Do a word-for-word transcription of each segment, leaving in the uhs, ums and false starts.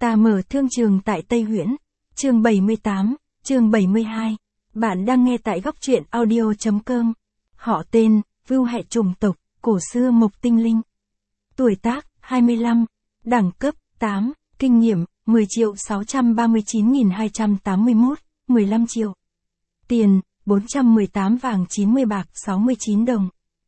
Ta mở thương trường tại Tây Huyễn. Chương bảy mươi tám, chương bảy mươi hai. Bạn đang nghe tại góc truyện audio.com. Họ tên, Vưu Hệ chủng tộc, cổ xưa Mộc Tinh Linh. Tuổi tác, hai mươi lăm. Đẳng cấp, tám. Kinh nghiệm, mười triệu sáu trăm ba mươi chín nghìn hai trăm tám mươi mốt, mười lăm triệu. Tiền, bốn trăm mười tám vàng chín mươi bạc sáu mươi chín đồng.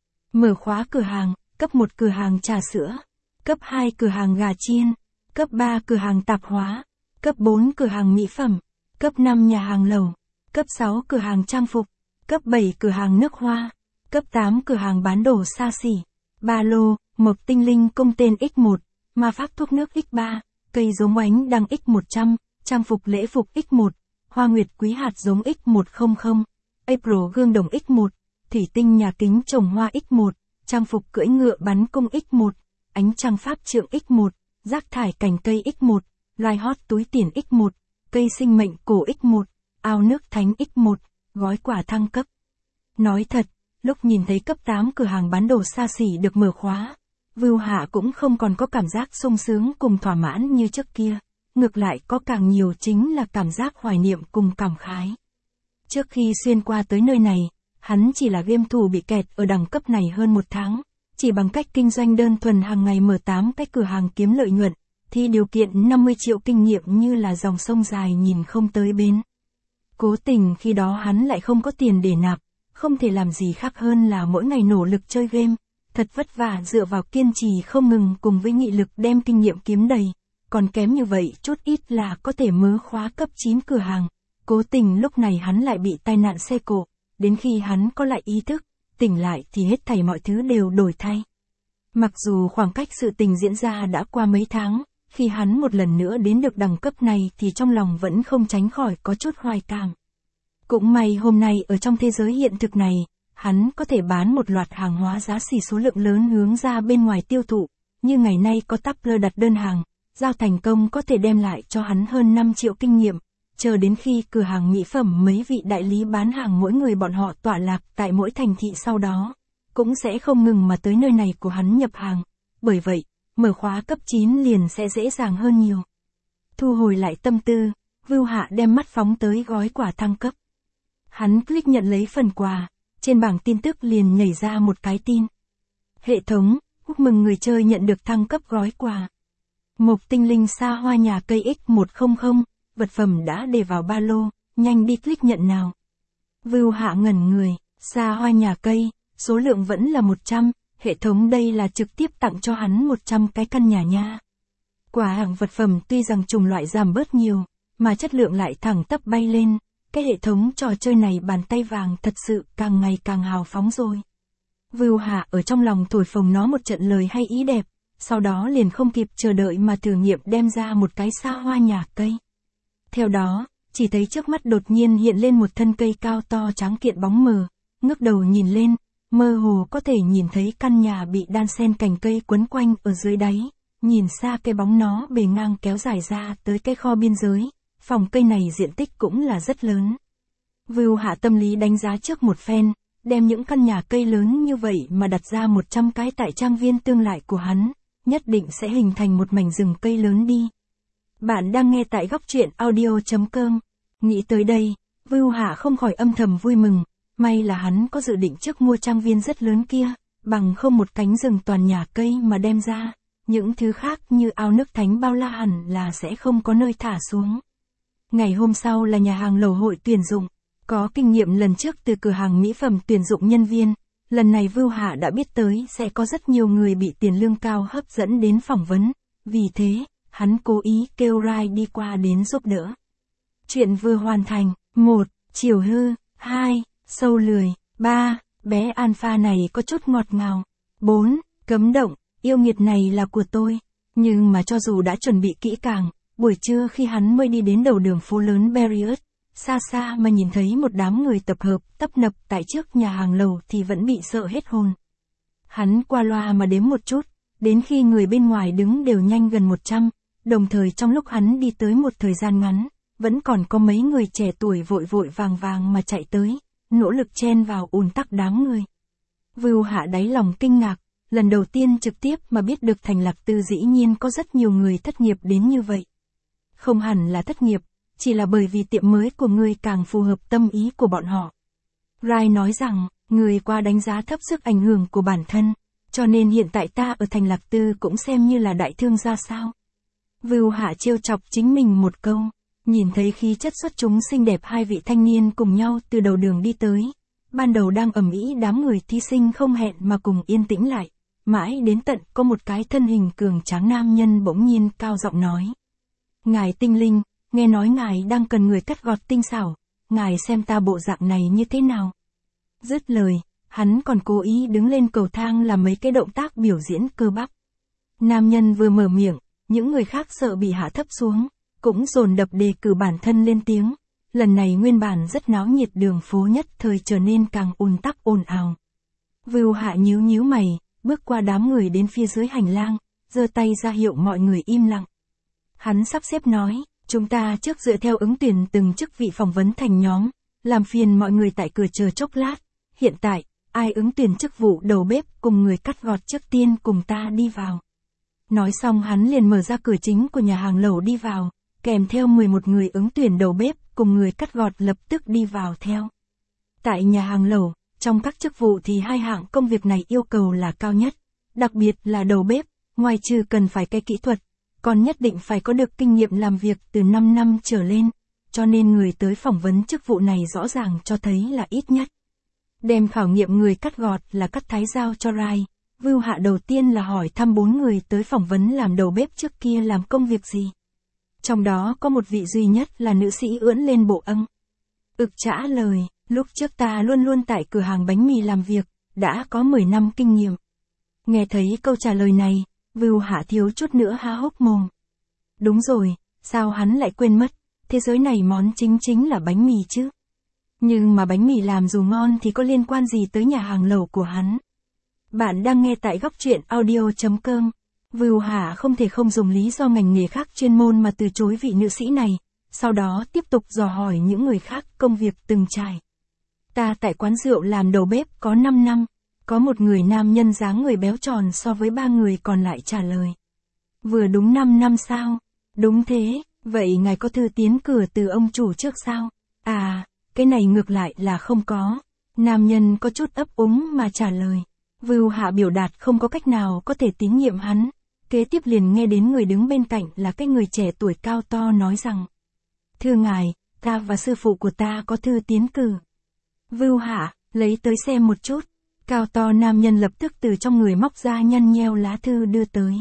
Mở khóa cửa hàng, cấp một cửa hàng trà sữa, cấp hai cửa hàng gà chiên, cấp ba cửa hàng tạp hóa, cấp bốn cửa hàng mỹ phẩm, cấp năm nhà hàng lẩu, cấp sáu cửa hàng trang phục, cấp bảy cửa hàng nước hoa, cấp tám cửa hàng bán đồ xa xỉ. Ba lô, Mộc Tinh Linh công tên ích một, ma pháp thuốc nước ích ba, cây giống oánh đăng ích một trăm, trang phục lễ phục ích một, hoa nguyệt quý hạt giống ích một trăm, April gương đồng ích một, thủy tinh nhà kính trồng hoa ích một, trang phục cưỡi ngựa bắn cung ích một, ánh trăng pháp trượng ích một, rác thải cành cây ích một, loài hót túi tiền ích một, cây sinh mệnh cổ ích một, ao nước thánh ích một, gói quà thăng cấp. Nói thật, lúc nhìn thấy cấp tám cửa hàng bán đồ xa xỉ được mở khóa, Vưu Hạ cũng không còn có cảm giác sung sướng cùng thỏa mãn như trước kia, ngược lại có càng nhiều chính là cảm giác hoài niệm cùng cảm khái. Trước khi xuyên qua tới nơi này, hắn chỉ là game thủ bị kẹt ở đẳng cấp này hơn một tháng, chỉ bằng cách kinh doanh đơn thuần hàng ngày mở tám cái cửa hàng kiếm lợi nhuận, thì điều kiện năm mươi triệu kinh nghiệm như là dòng sông dài nhìn không tới bến. Cố tình khi đó hắn lại không có tiền để nạp, không thể làm gì khác hơn là mỗi ngày nỗ lực chơi game, thật vất vả dựa vào kiên trì không ngừng cùng với nghị lực đem kinh nghiệm kiếm đầy, còn kém như vậy chút ít là có thể mớ khóa cấp chín cửa hàng. Cố tình lúc này hắn lại bị tai nạn xe cộ, đến khi hắn có lại ý thức, tỉnh lại thì hết thảy mọi thứ đều đổi thay. Mặc dù khoảng cách sự tình diễn ra đã qua mấy tháng, khi hắn một lần nữa đến được đẳng cấp này thì trong lòng vẫn không tránh khỏi có chút hoài cảm. Cũng may hôm nay ở trong thế giới hiện thực này, hắn có thể bán một loạt hàng hóa giá xỉ số lượng lớn hướng ra bên ngoài tiêu thụ, như ngày nay có Tupperware đặt đơn hàng, giao thành công có thể đem lại cho hắn hơn năm triệu kinh nghiệm. Chờ đến khi cửa hàng mỹ phẩm mấy vị đại lý bán hàng mỗi người bọn họ tọa lạc tại mỗi thành thị sau đó, cũng sẽ không ngừng mà tới nơi này của hắn nhập hàng, bởi vậy, mở khóa cấp chín liền sẽ dễ dàng hơn nhiều. Thu hồi lại tâm tư, Vưu Hạ đem mắt phóng tới gói quà thăng cấp. Hắn click nhận lấy phần quà, trên bảng tin tức liền nhảy ra một cái tin. Hệ thống, chúc mừng người chơi nhận được thăng cấp gói quà. Mộc Tinh Linh xa hoa nhà cây ích một trăm, vật phẩm đã để vào ba lô, nhanh đi click nhận nào. Vưu Hạ ngẩn người, xa hoa nhà cây, số lượng vẫn là một trăm, hệ thống đây là trực tiếp tặng cho hắn một trăm cái căn nhà nha. Quả hàng vật phẩm tuy rằng chủng loại giảm bớt nhiều, mà chất lượng lại thẳng tắp bay lên, cái hệ thống trò chơi này bàn tay vàng thật sự càng ngày càng hào phóng rồi. Vưu Hạ ở trong lòng thổi phồng nó một trận lời hay ý đẹp, sau đó liền không kịp chờ đợi mà thử nghiệm đem ra một cái xa hoa nhà cây. Theo đó, chỉ thấy trước mắt đột nhiên hiện lên một thân cây cao to tráng kiện bóng mờ, ngước đầu nhìn lên, mơ hồ có thể nhìn thấy căn nhà bị đan xen cành cây quấn quanh ở dưới đáy, nhìn xa cái bóng nó bề ngang kéo dài ra tới cái kho biên giới, phòng cây này diện tích cũng là rất lớn. Vưu Hạ tâm lý đánh giá trước một phen, đem những căn nhà cây lớn như vậy mà đặt ra một trăm cái tại trang viên tương lại của hắn, nhất định sẽ hình thành một mảnh rừng cây lớn đi. Bạn đang nghe tại góc truyện audio.com. Nghĩ tới đây, Vưu Hạ không khỏi âm thầm vui mừng, may là hắn có dự định trước mua trang viên rất lớn kia, bằng không một cánh rừng toàn nhà cây mà đem ra, những thứ khác như ao nước thánh bao la hẳn là sẽ không có nơi thả xuống. Ngày hôm sau là nhà hàng lẩu hội tuyển dụng, có kinh nghiệm lần trước từ cửa hàng mỹ phẩm tuyển dụng nhân viên, lần này Vưu Hạ đã biết tới sẽ có rất nhiều người bị tiền lương cao hấp dẫn đến phỏng vấn, vì thế, hắn cố ý kêu Rai đi qua đến giúp đỡ. Chuyện vừa hoàn thành. một. Chiều hư. hai. Sâu lười. ba. Bé Alpha này có chút ngọt ngào. bốn. Cấm động. Yêu nghiệt này là của tôi. Nhưng mà cho dù đã chuẩn bị kỹ càng, buổi trưa khi hắn mới đi đến đầu đường phố lớn Berriot, xa xa mà nhìn thấy một đám người tập hợp, tấp nập tại trước nhà hàng lầu thì vẫn bị sợ hết hồn. Hắn qua loa mà đếm một chút, đến khi người bên ngoài đứng đều nhanh gần một trăm, đồng thời trong lúc hắn đi tới một thời gian ngắn, vẫn còn có mấy người trẻ tuổi vội vội vàng vàng mà chạy tới, nỗ lực chen vào ùn tắc đám người. Vưu Hạ đáy lòng kinh ngạc, lần đầu tiên trực tiếp mà biết được Thành Lạc Tư dĩ nhiên có rất nhiều người thất nghiệp đến như vậy. Không hẳn là thất nghiệp, chỉ là bởi vì tiệm mới của ngươi càng phù hợp tâm ý của bọn họ. Rai nói rằng, người qua đánh giá thấp sức ảnh hưởng của bản thân, cho nên hiện tại ta ở thành Lạc Tư cũng xem như là đại thương gia sao. Vưu Hạ trêu chọc chính mình một câu, nhìn thấy khí chất xuất chúng xinh đẹp hai vị thanh niên cùng nhau từ đầu đường đi tới. Ban đầu đang ầm ĩ đám người thí sinh không hẹn mà cùng yên tĩnh lại, mãi đến tận có một cái thân hình cường tráng nam nhân bỗng nhiên cao giọng nói. Ngài tinh linh, nghe nói ngài đang cần người cắt gọt tinh xảo, ngài xem ta bộ dạng này như thế nào. Dứt lời, hắn còn cố ý đứng lên cầu thang làm mấy cái động tác biểu diễn cơ bắp. Nam nhân vừa mở miệng, những người khác sợ bị hạ thấp xuống, cũng dồn đập đề cử bản thân lên tiếng. Lần này nguyên bản rất náo nhiệt đường phố nhất thời trở nên càng ùn tắc ồn ào. Vưu Hạ nhíu nhíu mày, bước qua đám người đến phía dưới hành lang, giơ tay ra hiệu mọi người im lặng. Hắn sắp xếp nói, chúng ta trước dựa theo ứng tuyển từng chức vị phỏng vấn thành nhóm, làm phiền mọi người tại cửa chờ chốc lát. Hiện tại, ai ứng tuyển chức vụ đầu bếp cùng người cắt gọt trước tiên cùng ta đi vào. Nói xong hắn liền mở ra cửa chính của nhà hàng lẩu đi vào, kèm theo mười một người ứng tuyển đầu bếp cùng người cắt gọt lập tức đi vào theo. Tại nhà hàng lẩu, trong các chức vụ thì hai hạng công việc này yêu cầu là cao nhất, đặc biệt là đầu bếp, ngoài trừ cần phải cái kỹ thuật, còn nhất định phải có được kinh nghiệm làm việc từ năm năm trở lên, cho nên người tới phỏng vấn chức vụ này rõ ràng cho thấy là ít nhất. Đem khảo nghiệm người cắt gọt là cắt thái dao cho Rai, Vưu Hạ đầu tiên là hỏi thăm bốn người tới phỏng vấn làm đầu bếp trước kia làm công việc gì. Trong đó có một vị duy nhất là nữ sĩ ưỡn lên bộ âng. Ực trả lời, lúc trước ta luôn luôn tại cửa hàng bánh mì làm việc, đã có mười năm kinh nghiệm. Nghe thấy câu trả lời này, Vưu Hạ thiếu chút nữa há hốc mồm. Đúng rồi, sao hắn lại quên mất, thế giới này món chính chính là bánh mì chứ. Nhưng mà bánh mì làm dù ngon thì có liên quan gì tới nhà hàng lẩu của hắn. Bạn đang nghe tại góc truyện audio chấm com. Vưu Hạ không thể không dùng lý do ngành nghề khác chuyên môn mà từ chối vị nữ sĩ này, sau đó tiếp tục dò hỏi những người khác công việc từng trải. Ta tại quán rượu làm đầu bếp có năm năm, có một người nam nhân dáng người béo tròn so với ba người còn lại trả lời. Vừa đúng năm năm sao? Đúng thế, vậy ngài có thư tiến cử từ ông chủ trước sao? À, cái này ngược lại là không có. Nam nhân có chút ấp úng mà trả lời. Vưu Hạ biểu đạt không có cách nào có thể tín nhiệm hắn. Kế tiếp liền nghe đến người đứng bên cạnh là cái người trẻ tuổi cao to nói rằng. Thưa ngài, ta và sư phụ của ta có thư tiến cử. Vưu Hạ, lấy tới xem một chút. Cao to nam nhân lập tức từ trong người móc ra nhăn nheo lá thư đưa tới.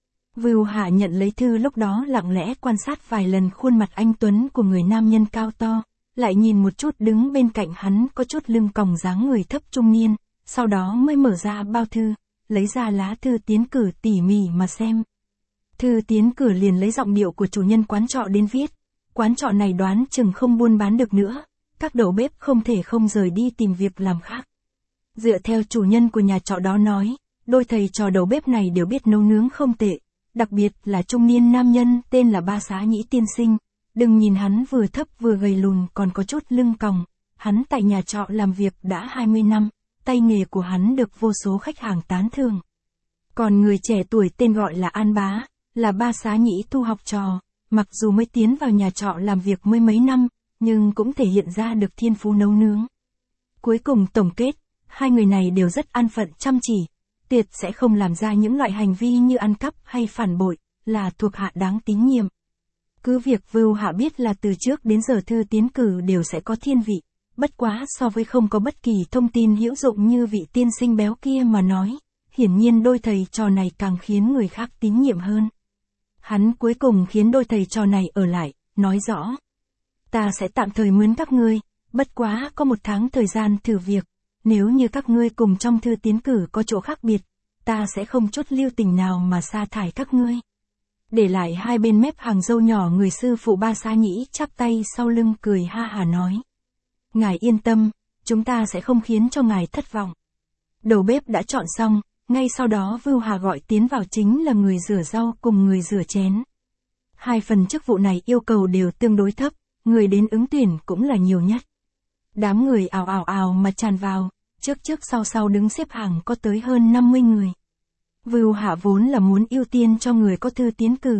Vưu Hạ nhận lấy thư lúc đó lặng lẽ quan sát vài lần khuôn mặt anh tuấn của người nam nhân cao to, lại nhìn một chút đứng bên cạnh hắn có chút lưng còng dáng người thấp trung niên, sau đó mới mở ra bao thư, lấy ra lá thư tiến cử tỉ mỉ mà xem. Thư tiến cử liền lấy giọng điệu của chủ nhân quán trọ đến viết, quán trọ này đoán chừng không buôn bán được nữa, các đầu bếp không thể không rời đi tìm việc làm khác. Dựa theo chủ nhân của nhà trọ đó nói, đôi thầy trò đầu bếp này đều biết nấu nướng không tệ, đặc biệt là trung niên nam nhân tên là Ba Xá Nhĩ tiên sinh, đừng nhìn hắn vừa thấp vừa gầy lùn còn có chút lưng còng, hắn tại nhà trọ làm việc đã hai mươi năm, tay nghề của hắn được vô số khách hàng tán thưởng. Còn người trẻ tuổi tên gọi là An Bá, là Ba Xá Nhĩ tu học trò, mặc dù mới tiến vào nhà trọ làm việc mới mấy năm, nhưng cũng thể hiện ra được thiên phú nấu nướng. Cuối cùng tổng kết, hai người này đều rất an phận chăm chỉ, tuyệt sẽ không làm ra những loại hành vi như ăn cắp hay phản bội, là thuộc hạ đáng tín nhiệm. Cứ việc Vưu Hạ biết là từ trước đến giờ thư tiến cử đều sẽ có thiên vị, bất quá so với không có bất kỳ thông tin hữu dụng như vị tiên sinh béo kia mà nói, hiển nhiên đôi thầy trò này càng khiến người khác tín nhiệm hơn. Hắn cuối cùng khiến đôi thầy trò này ở lại, nói rõ. Ta sẽ tạm thời mướn các ngươi, bất quá có một tháng thời gian thử việc, nếu như các ngươi cùng trong thư tiến cử có chỗ khác biệt, ta sẽ không chút lưu tình nào mà sa thải các ngươi. Để lại hai bên mép hàng râu nhỏ người sư phụ Ba Xá Nhĩ chắp tay sau lưng cười ha hà nói. Ngài yên tâm, chúng ta sẽ không khiến cho ngài thất vọng. Đầu bếp đã chọn xong, ngay sau đó Vưu Hạ gọi tiến vào chính là người rửa rau cùng người rửa chén. Hai phần chức vụ này yêu cầu đều tương đối thấp, người đến ứng tuyển cũng là nhiều nhất. Đám người ào ào ào mà tràn vào, trước trước sau sau đứng xếp hàng có tới hơn năm mươi người. Vưu Hạ vốn là muốn ưu tiên cho người có thư tiến cử,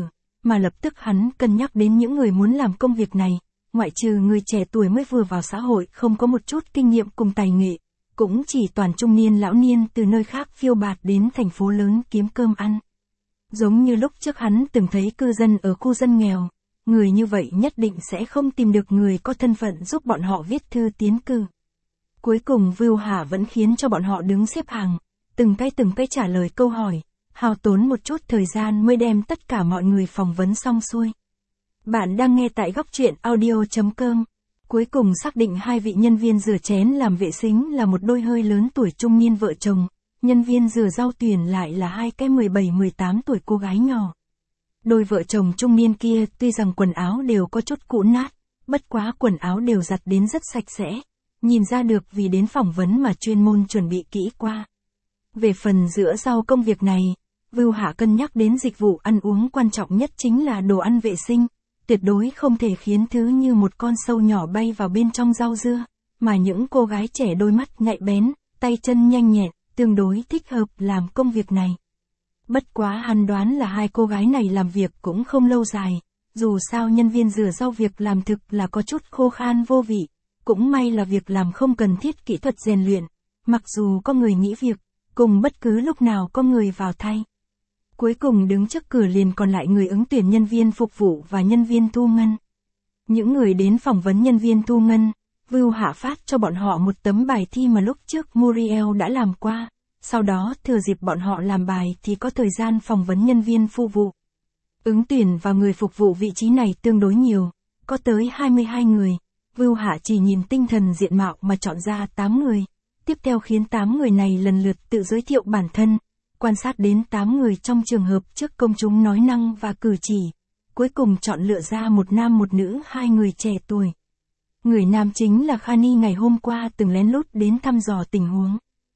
mà lập tức hắn cân nhắc đến những người muốn làm công việc này, ngoại trừ người trẻ tuổi mới vừa vào xã hội không có một chút kinh nghiệm cùng tài nghệ, cũng chỉ toàn trung niên lão niên từ nơi khác phiêu bạt đến thành phố lớn kiếm cơm ăn. Giống như lúc trước hắn từng thấy cư dân ở khu dân nghèo, người như vậy nhất định sẽ không tìm được người có thân phận giúp bọn họ viết thư tiến cử. Cuối cùng Vưu Hạ vẫn khiến cho bọn họ đứng xếp hàng, từng cái từng cái trả lời câu hỏi, hao tốn một chút thời gian mới đem tất cả mọi người phỏng vấn xong xuôi. Bạn đang nghe tại góc truyện audio chấm com. Cuối cùng xác định hai vị nhân viên rửa chén làm vệ sinh là một đôi hơi lớn tuổi trung niên vợ chồng, nhân viên rửa rau tuyển lại là hai cái mười bảy mười tám tuổi cô gái nhỏ. Đôi vợ chồng trung niên kia tuy rằng quần áo đều có chút cũ nát, bất quá quần áo đều giặt đến rất sạch sẽ, nhìn ra được vì đến phỏng vấn mà chuyên môn chuẩn bị kỹ qua. Về phần rửa rau công việc này, Vưu Hạ cân nhắc đến dịch vụ ăn uống quan trọng nhất chính là đồ ăn vệ sinh, tuyệt đối không thể khiến thứ như một con sâu nhỏ bay vào bên trong rau dưa, mà những cô gái trẻ đôi mắt nhạy bén, tay chân nhanh nhẹn, tương đối thích hợp làm công việc này. Bất quá hắn đoán là hai cô gái này làm việc cũng không lâu dài, dù sao nhân viên rửa rau việc làm thực là có chút khô khan vô vị, cũng may là việc làm không cần thiết kỹ thuật rèn luyện, mặc dù có người nghỉ việc, cùng bất cứ lúc nào có người vào thay. Cuối cùng đứng trước cửa liền còn lại người ứng tuyển nhân viên phục vụ và nhân viên thu ngân. Những người đến phỏng vấn nhân viên thu ngân, Vưu Hạ phát cho bọn họ một tấm bài thi mà lúc trước Muriel đã làm qua, sau đó thừa dịp bọn họ làm bài thì có thời gian phỏng vấn nhân viên phục vụ. Ứng tuyển và người phục vụ vị trí này tương đối nhiều, có tới hai mươi hai người, Vưu Hạ chỉ nhìn tinh thần diện mạo mà chọn ra tám người, tiếp theo khiến tám người này lần lượt tự giới thiệu bản thân, quan sát đến tám người trong trường hợp trước công chúng nói năng và cử chỉ, cuối cùng chọn lựa ra một nam một nữ hai người trẻ tuổi. Người nam chính là Khani ngày hôm qua từng lén lút đến thăm dò tình huống.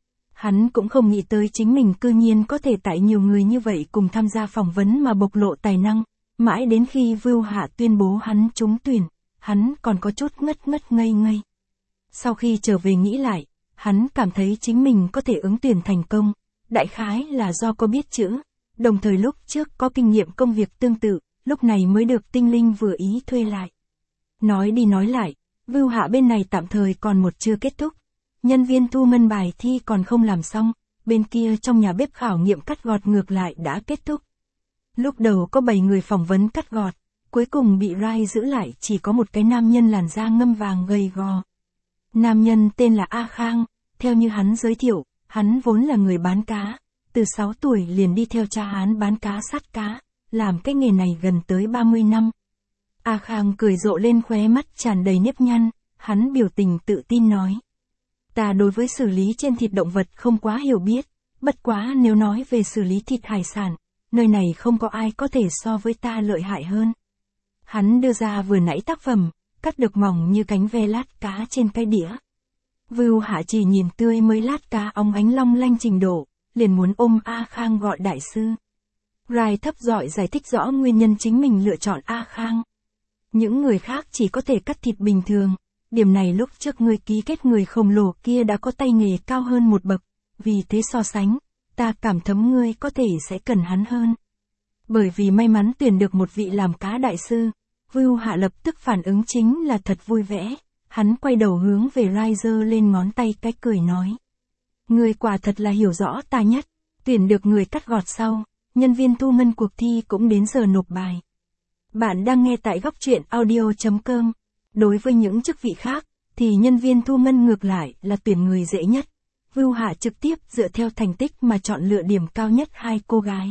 Hắn cũng không nghĩ tới chính mình cư nhiên có thể tại nhiều người như vậy cùng tham gia phỏng vấn mà bộc lộ tài năng, mãi đến khi Vưu Hạ tuyên bố hắn trúng tuyển, hắn còn có chút ngất ngất ngây ngây. Sau khi trở về nghĩ lại, hắn cảm thấy chính mình có thể ứng tuyển thành công, đại khái là do có biết chữ, đồng thời lúc trước có kinh nghiệm công việc tương tự, lúc này mới được tinh linh vừa ý thuê lại. Nói đi nói lại, Vưu Hạ bên này tạm thời còn một chưa kết thúc, nhân viên thu ngân bài thi còn không làm xong, bên kia trong nhà bếp khảo nghiệm cắt gọt ngược lại đã kết thúc. Lúc đầu có bảy người phỏng vấn cắt gọt, cuối cùng bị Rai giữ lại chỉ có một cái nam nhân làn da ngâm vàng gầy gò. Nam nhân tên là A Khang, theo như hắn giới thiệu, hắn vốn là người bán cá, từ sáu tuổi liền đi theo cha hắn bán cá sát cá, làm cái nghề này gần tới ba mươi năm. A Khang cười rộ lên khóe mắt tràn đầy nếp nhăn, hắn biểu tình tự tin nói. Ta đối với xử lý trên thịt động vật không quá hiểu biết, bất quá nếu nói về xử lý thịt hải sản, nơi này không có ai có thể so với ta lợi hại hơn. Hắn đưa ra vừa nãy tác phẩm, cắt được mỏng như cánh ve lát cá trên cái đĩa. Vưu Hạ chỉ nhìn tươi mới lát cá óng ánh long lanh trình độ, liền muốn ôm A Khang gọi đại sư. Rai thấp giỏi giải thích rõ nguyên nhân chính mình lựa chọn A Khang. Những người khác chỉ có thể cắt thịt bình thường, điểm này lúc trước người ký kết người khổng lồ kia đã có tay nghề cao hơn một bậc, vì thế so sánh, ta cảm thấm ngươi có thể sẽ cần hắn hơn. Bởi vì may mắn tuyển được một vị làm cá đại sư, Vưu Hạ lập tức phản ứng chính là thật vui vẻ, hắn quay đầu hướng về Rai giơ lên ngón tay cái cười nói. Ngươi quả thật là hiểu rõ ta nhất, tuyển được người cắt gọt sau, nhân viên thu ngân cuộc thi cũng đến giờ nộp bài. Bạn đang nghe tại góc truyện audio chấm com. Đối với những chức vị khác, thì nhân viên thu ngân ngược lại là tuyển người dễ nhất. Vưu Hạ trực tiếp dựa theo thành tích mà chọn lựa điểm cao nhất hai cô gái.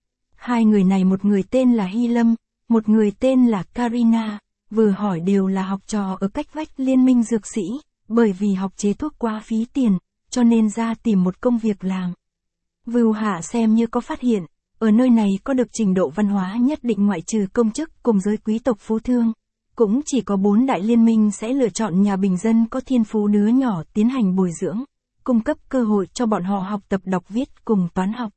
Hai người này một người tên là Hy Lâm, một người tên là Karina, vừa hỏi đều là học trò ở cách vách Liên minh dược sĩ, bởi vì học chế thuốc quá phí tiền, cho nên ra tìm một công việc làm. Vưu Hạ xem như có phát hiện, ở nơi này có được trình độ văn hóa nhất định ngoại trừ công chức cùng giới quý tộc phú thương. Cũng chỉ có bốn đại liên minh sẽ lựa chọn nhà bình dân có thiên phú đứa nhỏ tiến hành bồi dưỡng, cung cấp cơ hội cho bọn họ học tập đọc viết cùng toán học.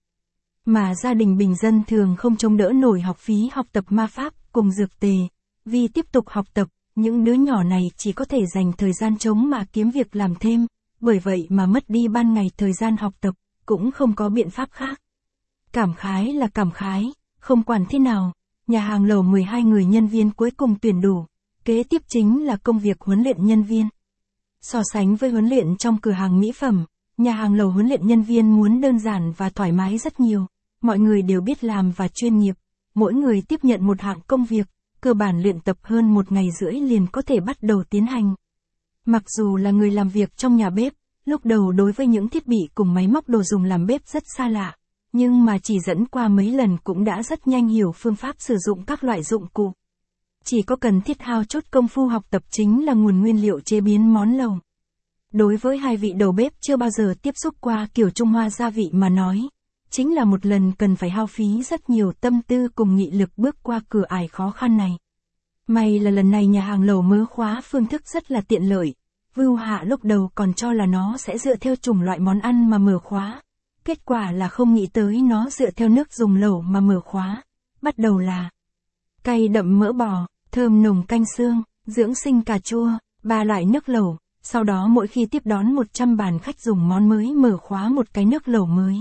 Mà gia đình bình dân thường không chống đỡ nổi học phí học tập ma pháp cùng dược tề, vì tiếp tục học tập, những đứa nhỏ này chỉ có thể dành thời gian trống mà kiếm việc làm thêm, bởi vậy mà mất đi ban ngày thời gian học tập, cũng không có biện pháp khác. Cảm khái là cảm khái, không quản thế nào, nhà hàng lẩu mười hai người nhân viên cuối cùng tuyển đủ, kế tiếp chính là công việc huấn luyện nhân viên. So sánh với huấn luyện trong cửa hàng mỹ phẩm, nhà hàng lẩu huấn luyện nhân viên muốn đơn giản và thoải mái rất nhiều, mọi người đều biết làm và chuyên nghiệp, mỗi người tiếp nhận một hạng công việc, cơ bản luyện tập hơn một ngày rưỡi liền có thể bắt đầu tiến hành. Mặc dù là người làm việc trong nhà bếp, lúc đầu đối với những thiết bị cùng máy móc đồ dùng làm bếp rất xa lạ, nhưng mà chỉ dẫn qua mấy lần cũng đã rất nhanh hiểu phương pháp sử dụng các loại dụng cụ. Chỉ có cần thiết hao chút công phu học tập chính là nguồn nguyên liệu chế biến món lẩu. Đối với hai vị đầu bếp chưa bao giờ tiếp xúc qua kiểu Trung Hoa gia vị mà nói, chính là một lần cần phải hao phí rất nhiều tâm tư cùng nghị lực bước qua cửa ải khó khăn này. May là lần này nhà hàng lẩu mớ khóa phương thức rất là tiện lợi, Vưu Hạ lúc đầu còn cho là nó sẽ dựa theo chủng loại món ăn mà mở khóa. Kết quả là không nghĩ tới nó dựa theo nước dùng lẩu mà mở khóa. Bắt đầu là cay đậm mỡ bò, thơm nồng canh xương, dưỡng sinh cà chua, ba loại nước lẩu. Sau đó mỗi khi tiếp đón một trăm bàn khách dùng món mới mở khóa một cái nước lẩu mới.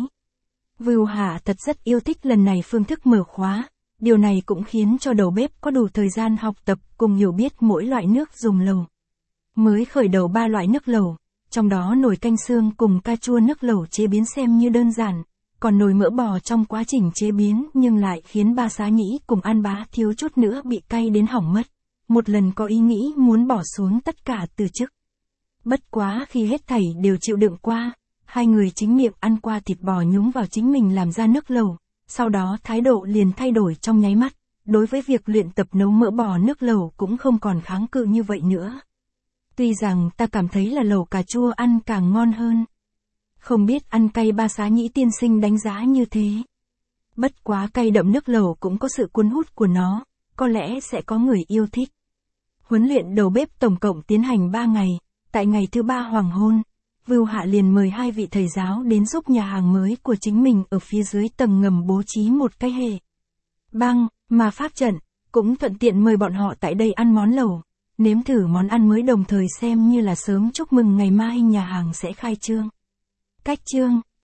Vưu Hạ thật rất yêu thích lần này phương thức mở khóa. Điều này cũng khiến cho đầu bếp có đủ thời gian học tập cùng hiểu biết mỗi loại nước dùng lẩu. Mới khởi đầu ba loại nước lẩu, trong đó nồi canh xương cùng cà chua nước lẩu chế biến xem như đơn giản, còn nồi mỡ bò trong quá trình chế biến nhưng lại khiến ba Xá Nhĩ cùng An Bá thiếu chút nữa bị cay đến hỏng mất. Một lần có ý nghĩ muốn bỏ xuống tất cả từ chức. Bất quá khi hết thảy đều chịu đựng qua, hai người chính miệng ăn qua thịt bò nhúng vào chính mình làm ra nước lẩu, sau đó thái độ liền thay đổi trong nháy mắt, đối với việc luyện tập nấu mỡ bò nước lẩu cũng không còn kháng cự như vậy nữa. Tuy rằng ta cảm thấy là lẩu cà chua ăn càng ngon hơn. Không biết ăn cay ba Xá Nhĩ tiên sinh đánh giá như thế. Bất quá cay đậm nước lẩu cũng có sự cuốn hút của nó, có lẽ sẽ có người yêu thích. Huấn luyện đầu bếp tổng cộng tiến hành ba ngày, tại ngày thứ ba hoàng hôn, Vưu Hạ liền mời hai vị thầy giáo đến giúp nhà hàng mới của chính mình ở phía dưới tầng ngầm bố trí một cái hệ băng, mà pháp trận, cũng thuận tiện mời bọn họ tại đây ăn món lẩu, nếm thử món ăn mới đồng thời xem như là sớm chúc mừng ngày mai nhà hàng sẽ khai trương. Cách trương